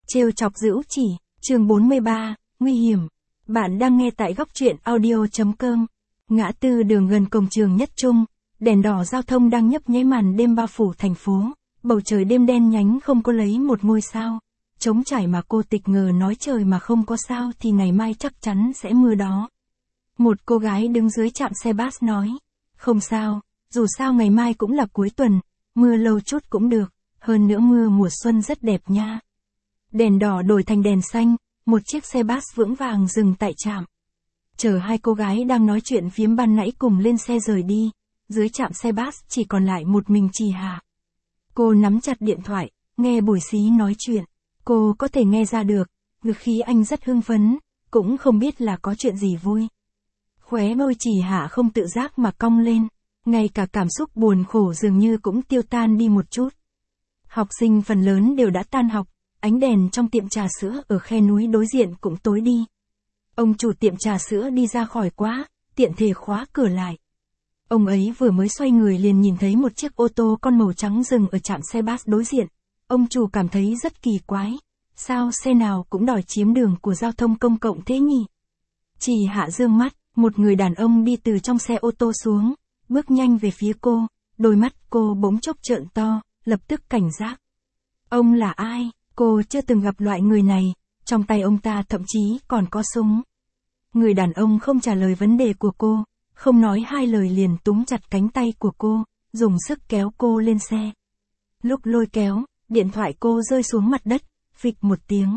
Trêu chọc Dữu Chỉ, chương 43, nguy hiểm. Bạn đang nghe tại góc truyện audio.com. Ngã tư đường gần cổng trường Nhất Trung, đèn đỏ giao thông đang nhấp nháy màn đêm bao phủ thành phố, bầu trời đêm đen nhánh không có lấy một ngôi sao. Trống trải mà cô tịch ngờ nói trời mà không có sao thì ngày mai chắc chắn sẽ mưa đó. Một cô gái đứng dưới trạm xe bus nói, không sao, dù sao ngày mai cũng là cuối tuần, mưa lâu chút cũng được, hơn nữa mưa mùa xuân rất đẹp nha. Đèn đỏ đổi thành đèn xanh, một chiếc xe bus vững vàng dừng tại trạm. Chờ hai cô gái đang nói chuyện phiếm ban nãy cùng lên xe rời đi, dưới trạm xe bus chỉ còn lại một mình Trì Hạ. Cô nắm chặt điện thoại, nghe Bùi Xí nói chuyện, cô có thể nghe ra được, ngữ khí anh rất hưng phấn, cũng không biết là có chuyện gì vui. Khóe môi Trì Hạ không tự giác mà cong lên, ngay cả cảm xúc buồn khổ dường như cũng tiêu tan đi một chút. Học sinh phần lớn đều đã tan học, ánh đèn trong tiệm trà sữa ở khe núi đối diện cũng tối đi. Ông chủ tiệm trà sữa đi ra khỏi quá, tiện thể khóa cửa lại. Ông ấy vừa mới xoay người liền nhìn thấy một chiếc ô tô con màu trắng dừng ở trạm xe bus đối diện. Ông chủ cảm thấy rất kỳ quái. Sao xe nào cũng đòi chiếm đường của giao thông công cộng thế nhỉ? Trì Hạ dương mắt, một người đàn ông đi từ trong xe ô tô xuống, bước nhanh về phía cô, đôi mắt cô bỗng chốc trợn to, lập tức cảnh giác. Ông là ai? Cô chưa từng gặp loại người này, trong tay ông ta thậm chí còn có súng. Người đàn ông không trả lời vấn đề của cô, không nói hai lời liền túm chặt cánh tay của cô, dùng sức kéo cô lên xe. Lúc lôi kéo, điện thoại cô rơi xuống mặt đất, phịch một tiếng.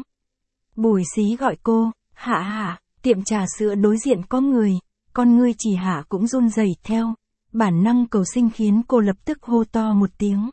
Bùi Xí gọi cô, Hạ Hạ, tiệm trà sữa đối diện có người, con ngươi Trì Hạ cũng run rẩy theo, bản năng cầu sinh khiến cô lập tức hô to một tiếng.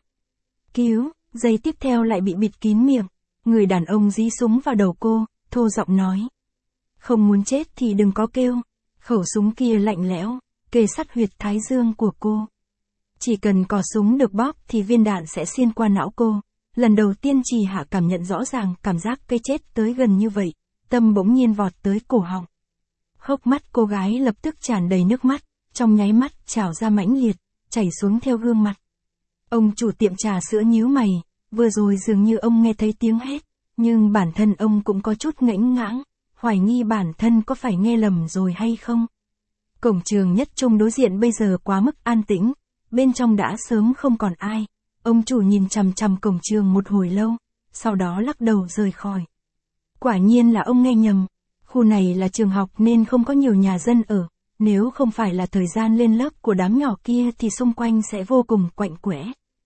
Cứu, giây tiếp theo lại bị bịt kín miệng, người đàn ông dí súng vào đầu cô, thô giọng nói. Không muốn chết thì đừng có kêu, khẩu súng kia lạnh lẽo, kề sát huyệt thái dương của cô. Chỉ cần cò súng được bóp thì viên đạn sẽ xuyên qua não cô. Lần đầu tiên Trì Hạ cảm nhận rõ ràng cảm giác cái chết tới gần như vậy, tâm bỗng nhiên vọt tới cổ họng. Hốc mắt cô gái lập tức tràn đầy nước mắt, trong nháy mắt trào ra mãnh liệt, chảy xuống theo gương mặt. Ông chủ tiệm trà sữa nhíu mày, vừa rồi dường như ông nghe thấy tiếng hét, nhưng bản thân ông cũng có chút ngẫnh ngãng, hoài nghi bản thân có phải nghe lầm rồi hay không. Cổng trường Nhất Trung đối diện bây giờ quá mức an tĩnh, bên trong đã sớm không còn ai. Ông chủ nhìn chằm chằm cổng trường một hồi lâu, sau đó lắc đầu rời khỏi. Quả nhiên là ông nghe nhầm, khu này là trường học nên không có nhiều nhà dân ở, nếu không phải là thời gian lên lớp của đám nhỏ kia thì xung quanh sẽ vô cùng quạnh quẽ.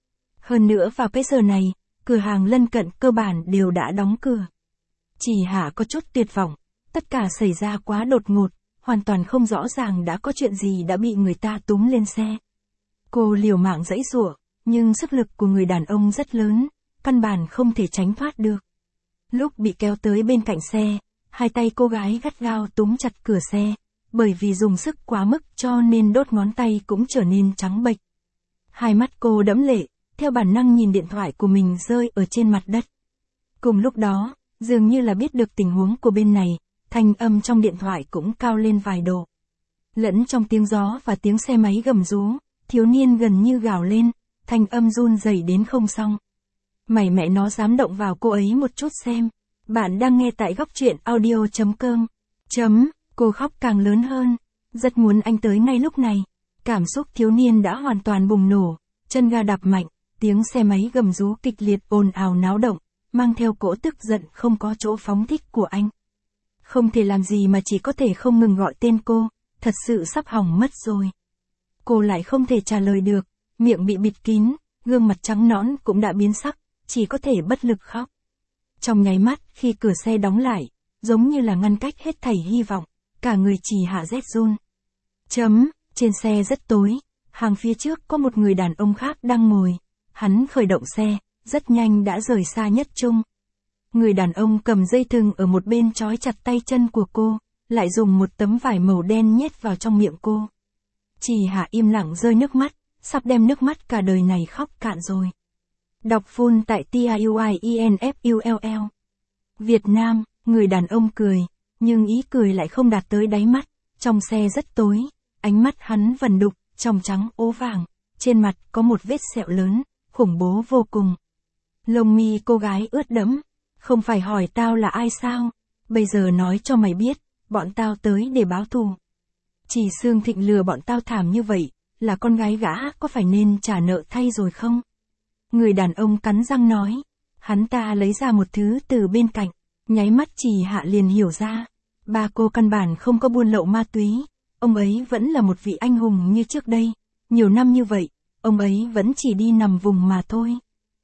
Hơn nữa vào cái giờ này, cửa hàng lân cận cơ bản đều đã đóng cửa. Trì Hạ có chút tuyệt vọng, tất cả xảy ra quá đột ngột, hoàn toàn không rõ ràng đã có chuyện gì đã bị người ta túm lên xe. Cô liều mạng giãy giụa, nhưng sức lực của người đàn ông rất lớn, căn bản không thể tránh thoát được. Lúc bị kéo tới bên cạnh xe, hai tay cô gái gắt gao túm chặt cửa xe, bởi vì dùng sức quá mức cho nên đốt ngón tay cũng trở nên trắng bệch. Hai mắt cô đẫm lệ, theo bản năng nhìn điện thoại của mình rơi ở trên mặt đất. Cùng lúc đó, dường như là biết được tình huống của bên này, thanh âm trong điện thoại cũng cao lên vài độ. Lẫn trong tiếng gió và tiếng xe máy gầm rú, thiếu niên gần như gào lên, thanh âm run rẩy đến không xong. Mày mẹ nó dám động vào cô ấy một chút xem. Bạn đang nghe tại góc truyện audio.com. Cô khóc càng lớn hơn, rất muốn anh tới ngay lúc này. Cảm xúc thiếu niên đã hoàn toàn bùng nổ, chân ga đạp mạnh, tiếng xe máy gầm rú kịch liệt ồn ào náo động, mang theo cỗ tức giận không có chỗ phóng thích của anh. Không thể làm gì mà chỉ có thể không ngừng gọi tên cô, thật sự sắp hỏng mất rồi. Cô lại không thể trả lời được, miệng bị bịt kín, gương mặt trắng nõn cũng đã biến sắc, chỉ có thể bất lực khóc. Trong nháy mắt khi cửa xe đóng lại, giống như là ngăn cách hết thảy hy vọng, cả người Trì Hạ rét run. Trên xe rất tối, hàng phía trước có một người đàn ông khác đang ngồi, hắn khởi động xe, rất nhanh đã rời xa Nhất Trung. Người đàn ông cầm dây thừng ở một bên trói chặt tay chân của cô, lại dùng một tấm vải màu đen nhét vào trong miệng cô. Trì Hạ im lặng rơi nước mắt, sắp đem nước mắt cả đời này khóc cạn rồi. Đọc full tại TIUIENFULL. Việt Nam, người đàn ông cười, nhưng ý cười lại không đạt tới đáy mắt, trong xe rất tối, ánh mắt hắn vần đục, trong trắng ố vàng, trên mặt có một vết sẹo lớn, khủng bố vô cùng. Lông mi cô gái ướt đẫm, Không phải hỏi tao là ai sao? Bây giờ nói cho mày biết, bọn tao tới để báo thù. Chỉ Sương Thịnh lừa bọn tao thảm như vậy, là con gái gã có phải nên trả nợ thay rồi không? Người đàn ông cắn răng nói. Hắn ta lấy ra một thứ từ bên cạnh, nháy mắt Trì Hạ liền hiểu ra. Ba cô căn bản không có buôn lậu ma túy, ông ấy vẫn là một vị anh hùng như trước đây. Nhiều năm như vậy, ông ấy vẫn chỉ đi nằm vùng mà thôi.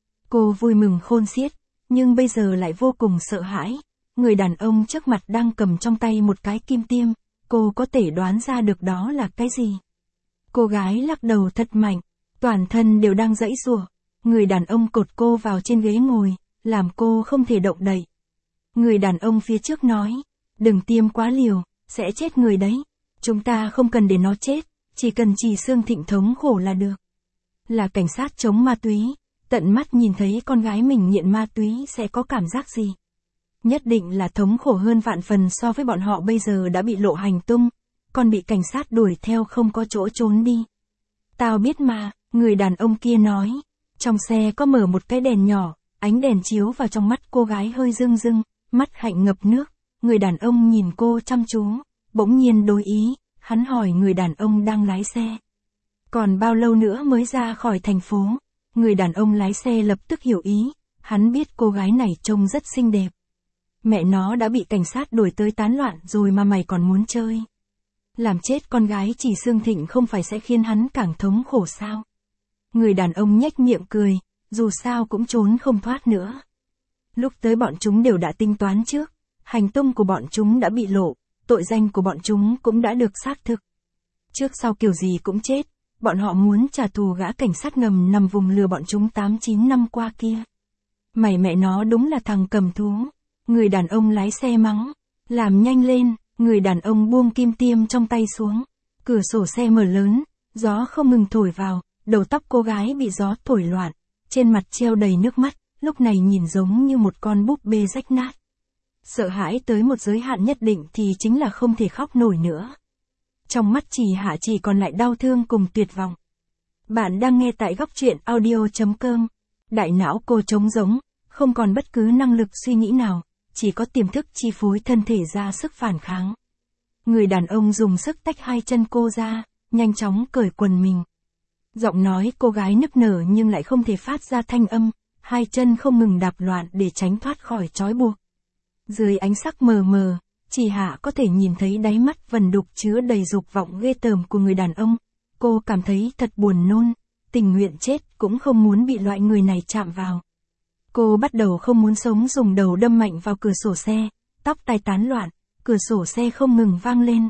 Cô vui mừng khôn xiết, nhưng bây giờ lại vô cùng sợ hãi. Người đàn ông trước mặt đang cầm trong tay một cái kim tiêm, cô có thể đoán ra được đó là cái gì. Cô gái lắc đầu thật mạnh, toàn thân đều đang giãy giụa. Người đàn ông cột cô vào trên ghế ngồi, làm cô không thể động đậy. Người đàn ông phía trước nói, đừng tiêm quá liều, sẽ chết người đấy. Chúng ta không cần để nó chết, chỉ cần Trì Sương Thịnh thống khổ là được. Là cảnh sát chống ma túy, tận mắt nhìn thấy con gái mình nghiện ma túy sẽ có cảm giác gì? Nhất định là thống khổ hơn vạn phần so với bọn họ bây giờ đã bị lộ hành tung, còn bị cảnh sát đuổi theo không có chỗ trốn đi. Tao biết mà, người đàn ông kia nói. Trong xe có mở một cái đèn nhỏ, ánh đèn chiếu vào trong mắt cô gái hơi rưng rưng, mắt hạnh ngập nước. Người đàn ông nhìn cô chăm chú, bỗng nhiên đối ý, hắn hỏi người đàn ông đang lái xe. Còn bao lâu nữa mới ra khỏi thành phố? Người đàn ông lái xe lập tức hiểu ý, hắn biết cô gái này trông rất xinh đẹp. Mẹ nó đã bị cảnh sát đuổi tới tán loạn rồi mà mày còn muốn chơi. Làm chết con gái Trì Sương Thịnh không phải sẽ khiến hắn càng thống khổ sao? Người đàn ông nhếch miệng cười, dù sao cũng trốn không thoát nữa. Lúc tới bọn chúng đều đã tính toán trước, hành tung của bọn chúng đã bị lộ, tội danh của bọn chúng cũng đã được xác thực. Trước sau kiểu gì cũng chết, bọn họ muốn trả thù gã cảnh sát ngầm nằm vùng lừa bọn chúng 8-9 năm qua kia. Mày mẹ nó đúng là thằng cầm thú. Người đàn ông lái xe mắng, làm nhanh lên. Người đàn ông buông kim tiêm trong tay xuống, cửa sổ xe mở lớn, gió không ngừng thổi vào, đầu tóc cô gái bị gió thổi loạn, trên mặt treo đầy nước mắt, lúc này nhìn giống như một con búp bê rách nát. Sợ hãi tới một giới hạn nhất định thì chính là không thể khóc nổi nữa. Trong mắt Trì Hạ chỉ còn lại đau thương cùng tuyệt vọng. Bạn đang nghe tại Góc Truyện Audio.com. Đại não cô trống rỗng, không còn bất cứ năng lực suy nghĩ nào, chỉ có tiềm thức chi phối thân thể ra sức phản kháng. Người đàn ông dùng sức tách hai chân cô ra, nhanh chóng cởi quần mình. Giọng nói cô gái nức nở nhưng lại không thể phát ra thanh âm, hai chân không ngừng đạp loạn để tránh thoát khỏi trói buộc. Dưới ánh sắc mờ mờ, Trì Hạ có thể nhìn thấy đáy mắt vần đục chứa đầy dục vọng ghê tởm của người đàn ông. Cô cảm thấy thật buồn nôn, tình nguyện chết cũng không muốn bị loại người này chạm vào. Cô bắt đầu không muốn sống, dùng đầu đâm mạnh vào cửa sổ xe, tóc tai tán loạn, cửa sổ xe không ngừng vang lên.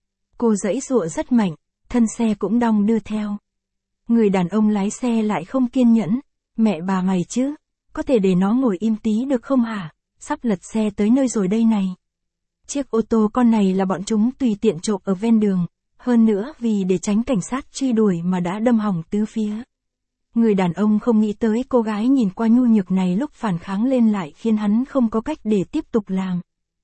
Cô giãy giụa rất mạnh, thân xe cũng đong đưa theo. Người đàn ông lái xe lại không kiên nhẫn, mẹ bà mày chứ, có thể để nó ngồi im tí được không hả, sắp lật xe tới nơi rồi đây này. Chiếc ô tô con này là bọn chúng tùy tiện trộm ở ven đường, hơn nữa vì để tránh cảnh sát truy đuổi mà đã đâm hỏng tứ phía. Người đàn ông không nghĩ tới cô gái nhìn qua nhu nhược này lúc phản kháng lên lại khiến hắn không có cách để tiếp tục làm.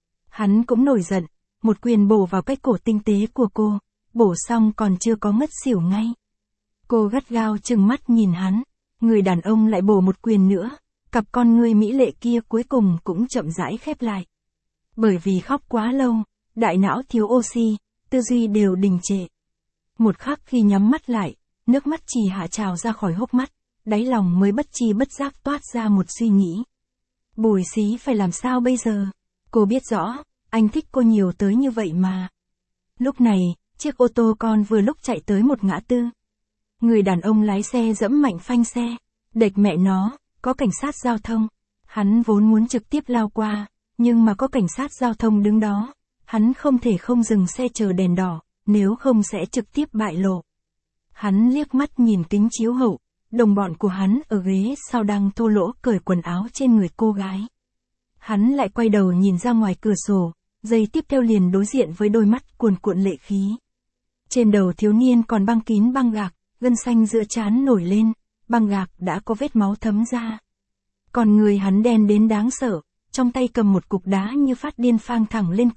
Hắn cũng nổi giận, một quyền bổ vào cái cổ tinh tế của cô, bổ xong còn chưa có ngất xỉu ngay. Cô gắt gao trừng mắt nhìn hắn, người đàn ông lại bổ một quyền nữa, cặp con ngươi mỹ lệ kia cuối cùng cũng chậm rãi khép lại. Bởi vì khóc quá lâu, đại não thiếu oxy, tư duy đều đình trệ. Một khắc khi nhắm mắt lại, nước mắt Trì Hạ trào ra khỏi hốc mắt, đáy lòng mới bất chi bất giác toát ra một suy nghĩ. Bùi Xí phải làm sao bây giờ? Cô biết rõ, anh thích cô nhiều tới như vậy mà. Lúc này, chiếc ô tô con vừa lúc chạy tới một ngã tư. Người đàn ông lái xe giẫm mạnh phanh xe, đệt mẹ nó, có cảnh sát giao thông. Hắn vốn muốn trực tiếp lao qua, nhưng mà có cảnh sát giao thông đứng đó, hắn không thể không dừng xe chờ đèn đỏ, nếu không sẽ trực tiếp bại lộ. Hắn liếc mắt nhìn kính chiếu hậu, đồng bọn của hắn ở ghế sau đang thô lỗ cởi quần áo trên người cô gái. Hắn lại quay đầu nhìn ra ngoài cửa sổ, giây tiếp theo liền đối diện với đôi mắt cuồn cuộn lệ khí. Trên đầu thiếu niên còn băng kín băng gạc, gân xanh giữa trán nổi lên, băng gạc đã có vết máu thấm ra. Còn người hắn đen đến đáng sợ, trong tay cầm một cục đá như phát điên phang thẳng lên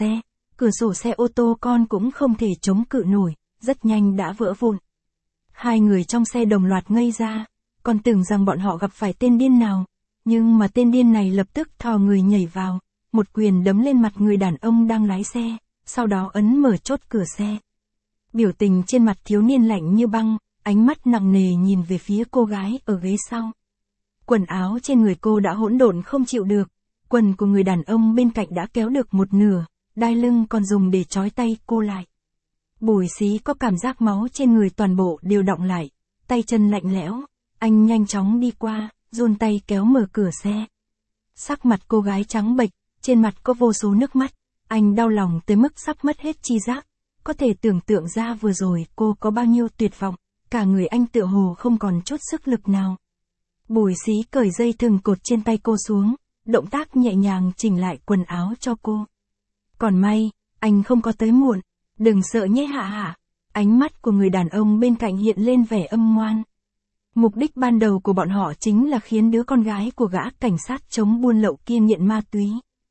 cửa sổ xe ô tô con cũng không thể chống cự nổi, rất nhanh đã vỡ vụn. Hai người trong xe đồng loạt ngây ra, còn tưởng rằng bọn họ gặp phải tên điên nào, Nhưng mà tên điên này lập tức thò người nhảy vào, một quyền đấm lên mặt người đàn ông đang lái xe, sau đó ấn mở chốt cửa xe. Biểu tình trên mặt thiếu niên lạnh như băng, ánh mắt nặng nề nhìn về phía cô gái ở ghế sau. Quần áo trên người cô đã hỗn độn không chịu được, quần của người đàn ông bên cạnh đã kéo được một nửa, đai lưng còn dùng để trói tay cô lại. Bùi Xí có cảm giác máu trên người toàn bộ đều đọng lại, tay chân lạnh lẽo, anh nhanh chóng đi qua, giun tay kéo mở cửa xe. Sắc mặt cô gái trắng bệch, trên mặt có vô số nước mắt, anh đau lòng tới mức sắp mất hết tri giác, có thể tưởng tượng ra vừa rồi cô có bao nhiêu tuyệt vọng, cả người anh tựa hồ không còn chút sức lực nào. Bùi Xí cởi dây thừng cột trên tay cô xuống, động tác nhẹ nhàng chỉnh lại quần áo cho cô. Còn may, anh không có tới muộn, đừng sợ nhé Hạ Hạ. Ánh mắt của người đàn ông bên cạnh hiện lên vẻ âm ngoan. Mục đích ban đầu của bọn họ chính là khiến đứa con gái của gã cảnh sát chống buôn lậu kia nghiện ma túy.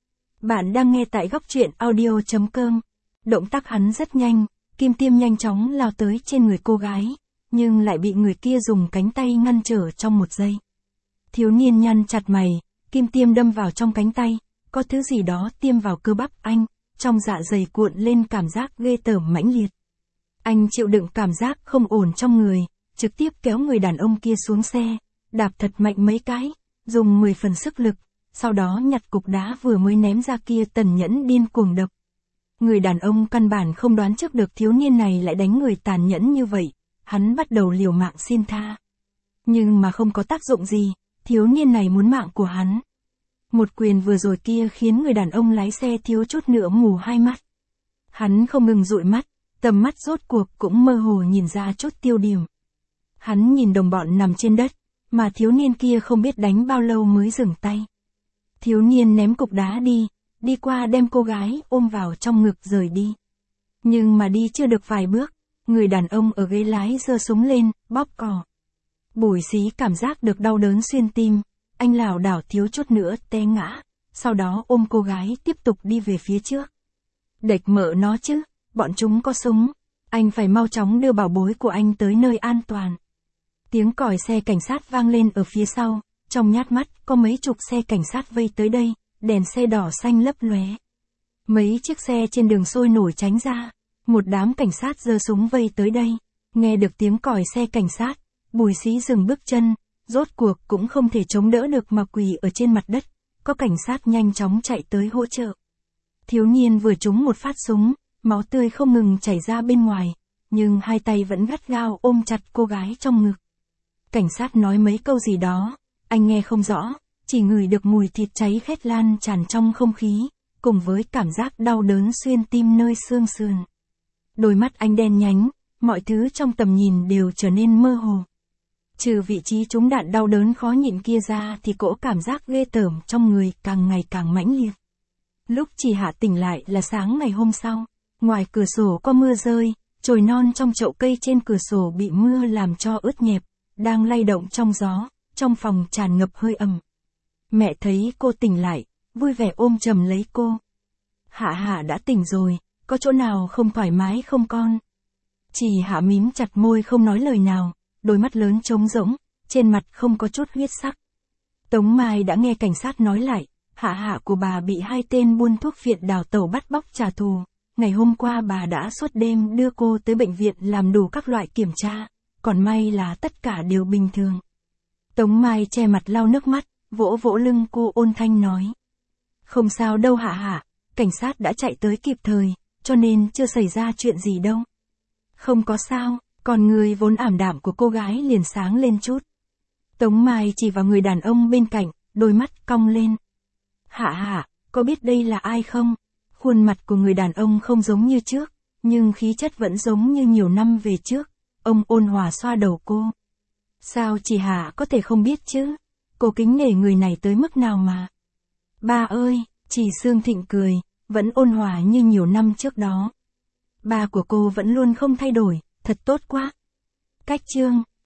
Bạn đang nghe tại góc truyện audio.com. Động tác hắn rất nhanh, kim tiêm nhanh chóng lao tới trên người cô gái, nhưng lại bị người kia dùng cánh tay ngăn trở trong một giây. Thiếu niên nhăn chặt mày, kim tiêm đâm vào trong cánh tay, có thứ gì đó tiêm vào cơ bắp anh, trong dạ dày cuộn lên cảm giác ghê tởm mãnh liệt. Anh chịu đựng cảm giác không ổn trong người, trực tiếp kéo người đàn ông kia xuống xe, đạp thật mạnh mấy cái, dùng 10 phần sức lực, sau đó nhặt cục đá vừa mới ném ra kia tần nhẫn điên cuồng đập. Người đàn ông căn bản không đoán trước được thiếu niên này lại đánh người tàn nhẫn như vậy, hắn bắt đầu liều mạng xin tha. Nhưng mà không có tác dụng gì, thiếu niên này muốn mạng của hắn. Một quyền vừa rồi kia khiến người đàn ông lái xe thiếu chút nữa mù hai mắt. Hắn không ngừng dụi mắt, tầm mắt rốt cuộc cũng mơ hồ nhìn ra chút tiêu điểm. Hắn nhìn đồng bọn nằm trên đất, mà thiếu niên kia không biết đánh bao lâu mới dừng tay. Thiếu niên ném cục đá đi qua đem cô gái ôm vào trong ngực rời đi. Nhưng mà đi chưa được vài bước, người đàn ông ở ghế lái giơ súng lên, bóp cò. Bùi Xí cảm giác được đau đớn xuyên tim, anh lảo đảo thiếu chút nữa té ngã, sau đó ôm cô gái tiếp tục đi về phía trước. Đệch mợ nó chứ, bọn chúng có súng, anh phải mau chóng đưa bảo bối của anh tới nơi an toàn. Tiếng còi xe cảnh sát vang lên ở phía sau, trong nhát mắt có mấy chục xe cảnh sát vây tới đây, đèn xe đỏ xanh lấp lóe. Mấy chiếc xe trên đường sôi nổi tránh ra, một đám cảnh sát giơ súng vây tới đây, nghe được tiếng còi xe cảnh sát, Bùi Xí dừng bước chân, rốt cuộc cũng không thể chống đỡ được mà quỳ ở trên mặt đất, có cảnh sát nhanh chóng chạy tới hỗ trợ. Thiếu niên vừa trúng một phát súng, máu tươi không ngừng chảy ra bên ngoài, nhưng hai tay vẫn gắt gao ôm chặt cô gái trong ngực. Cảnh sát nói mấy câu gì đó, anh nghe không rõ, chỉ ngửi được mùi thịt cháy khét lan tràn trong không khí, cùng với cảm giác đau đớn xuyên tim nơi xương sườn. Đôi mắt anh đen nhánh, mọi thứ trong tầm nhìn đều trở nên mơ hồ. Trừ vị trí trúng đạn đau đớn khó nhịn kia ra thì cỗ cảm giác ghê tởm trong người càng ngày càng mãnh liệt. Lúc Chỉ Hạ tỉnh lại là sáng ngày hôm sau, ngoài cửa sổ có mưa rơi, chồi non trong chậu cây trên cửa sổ bị mưa làm cho ướt nhẹp, đang lay động trong gió, trong phòng tràn ngập hơi ẩm. Mẹ thấy cô tỉnh lại, vui vẻ ôm chầm lấy cô. Hạ Hạ đã tỉnh rồi, có chỗ nào không thoải mái không con? Chỉ Hạ mím chặt môi không nói lời nào, đôi mắt lớn trống rỗng, trên mặt không có chút huyết sắc. Tống Mai đã nghe cảnh sát nói lại, Hạ Hạ của bà bị hai tên buôn thuốc phiện đào tẩu bắt bóc trả thù. Ngày hôm qua bà đã suốt đêm đưa cô tới bệnh viện làm đủ các loại kiểm tra, còn may là tất cả đều bình thường. Tống Mai che mặt lau nước mắt, vỗ vỗ lưng cô ôn thanh nói. Không sao đâu Hạ Hạ, cảnh sát đã chạy tới kịp thời, cho nên chưa xảy ra chuyện gì đâu. Không có sao, còn người vốn ảm đạm của cô gái liền sáng lên chút. Tống Mai chỉ vào người đàn ông bên cạnh, đôi mắt cong lên. Hạ Hạ, có biết đây là ai không? Khuôn mặt của người đàn ông không giống như trước, nhưng khí chất vẫn giống như nhiều năm về trước. Ông ôn hòa xoa đầu cô. Sao Chỉ Hạ có thể không biết chứ? Cô kính nể người này tới mức nào mà. Ba ơi, Chỉ Sương Thịnh cười, vẫn ôn hòa như nhiều năm trước đó. Ba của cô vẫn luôn không thay đổi, thật tốt quá. Cách chương